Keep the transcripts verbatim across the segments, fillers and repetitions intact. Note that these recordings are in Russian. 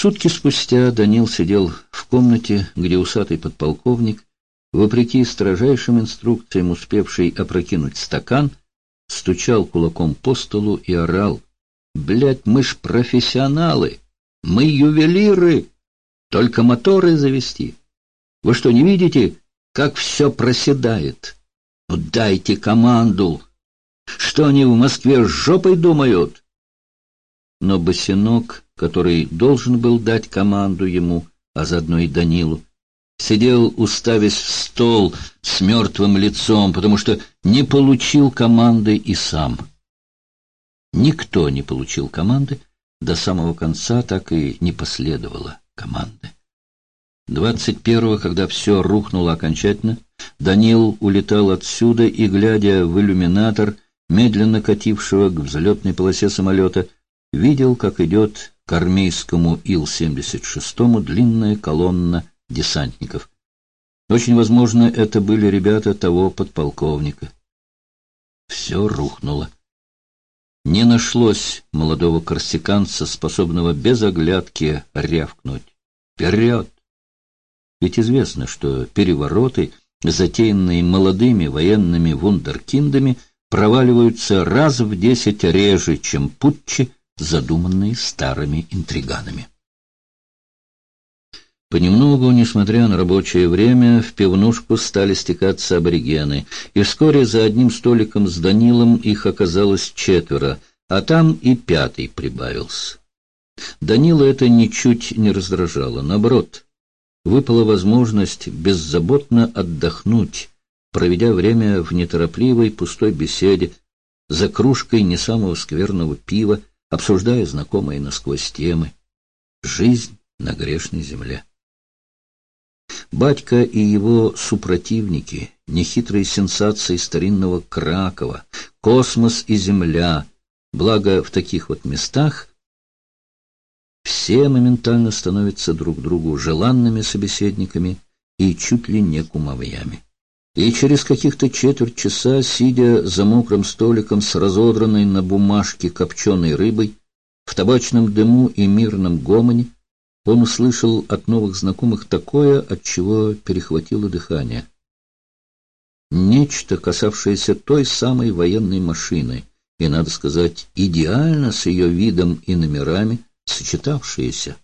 Сутки спустя Данил сидел в комнате, где усатый подполковник, вопреки строжайшим инструкциям, успевший опрокинуть стакан, стучал кулаком по столу и орал: «Блядь, мы ж профессионалы! Мы ювелиры! Только моторы завести! Вы что, не видите, как все проседает? Ну дайте команду! Что они в Москве с жопой думают?» Но Босинок, который должен был дать команду ему, а заодно и Данилу, сидел, уставясь в стол с мертвым лицом, потому что не получил команды и сам. Никто не получил команды, до самого конца так и не последовало команды. Двадцать первого, когда все рухнуло окончательно, Данил улетал отсюда и, глядя в иллюминатор медленно катившего к взлетной полосе самолета, видел, как идет к армейскому Ил семьдесят шестому длинная колонна десантников. Очень возможно, это были ребята того подполковника. Все рухнуло. Не нашлось молодого корсиканца, способного без оглядки рявкнуть: «Вперед!» Ведь известно, что перевороты, затеянные молодыми военными вундеркиндами, проваливаются раз в десять реже, чем путчи, задуманные старыми интриганами. Понемногу, несмотря на рабочее время, в пивнушку стали стекаться аборигены, и вскоре за одним столиком с Данилом их оказалось четверо, а там и пятый прибавился. Данила это ничуть не раздражало, наоборот, выпала возможность беззаботно отдохнуть, проведя время в неторопливой пустой беседе, за кружкой не самого скверного пива, обсуждая знакомые насквозь темы. Жизнь на грешной земле. Батька и его супротивники, нехитрые сенсации старинного Кракова, космос и земля, благо в таких вот местах все моментально становятся друг другу желанными собеседниками и чуть ли не кумовьями. И через каких-то четверть часа, сидя за мокрым столиком с разодранной на бумажке копченой рыбой, в табачном дыму и мирном гомоне, он услышал от новых знакомых такое, от чего перехватило дыхание. Нечто, касавшееся той самой военной машины, и, надо сказать, идеально с ее видом и номерами сочетавшееся.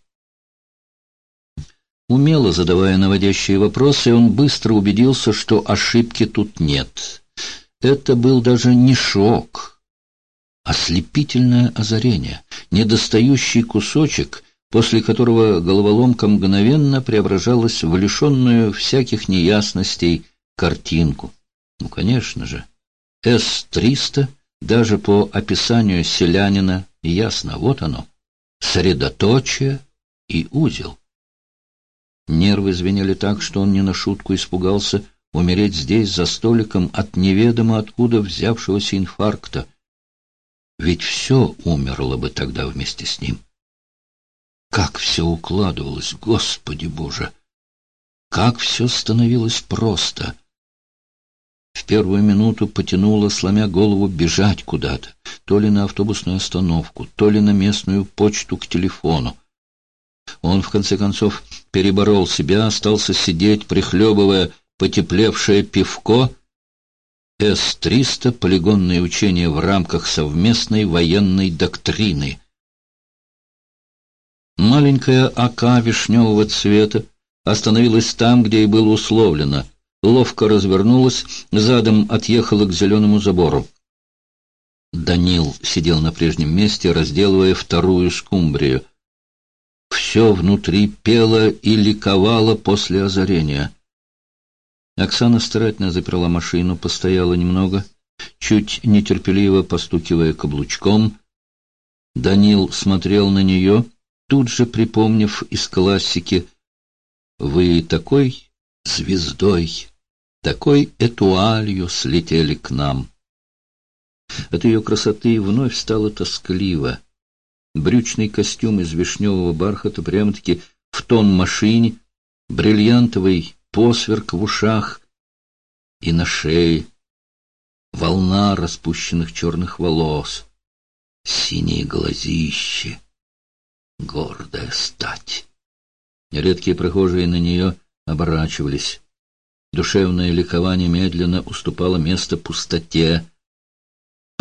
Умело задавая наводящие вопросы, он быстро убедился, что ошибки тут нет. Это был даже не шок, а ослепительное озарение, недостающий кусочек, после которого головоломка мгновенно преображалась в лишенную всяких неясностей картинку. Ну, конечно же, С триста, даже по описанию селянина, ясно, вот оно, средоточие и узел. Нервы звенели так, что он не на шутку испугался умереть здесь, за столиком, от неведомо откуда взявшегося инфаркта. Ведь все умерло бы тогда вместе с ним. Как все укладывалось, Господи Боже! Как все становилось просто! В первую минуту потянуло, сломя голову, бежать куда-то, то ли на автобусную остановку, то ли на местную почту к телефону. Он, в конце концов, переборол себя, остался сидеть, прихлебывая потеплевшее пивко. С триста — полигонные учения в рамках совместной военной доктрины. Маленькая АК вишневого цвета остановилась там, где и было условлено, ловко развернулась, задом отъехала к зеленому забору. Данил сидел на прежнем месте, разделывая вторую скумбрию. Все внутри пело и ликовало после озарения. Оксана старательно заперла машину, постояла немного, чуть нетерпеливо постукивая каблучком. Данил смотрел на нее, тут же припомнив из классики: «Вы такой звездой, такой этуалью слетели к нам». От ее красоты вновь стало тоскливо. Брючный костюм из вишневого бархата прямо-таки в тон машине, бриллиантовый посверк в ушах и на шее, волна распущенных черных волос, синие глазищи. Гордая стать. Редкие прохожие на нее оборачивались. Душевное ликование медленно уступало место пустоте.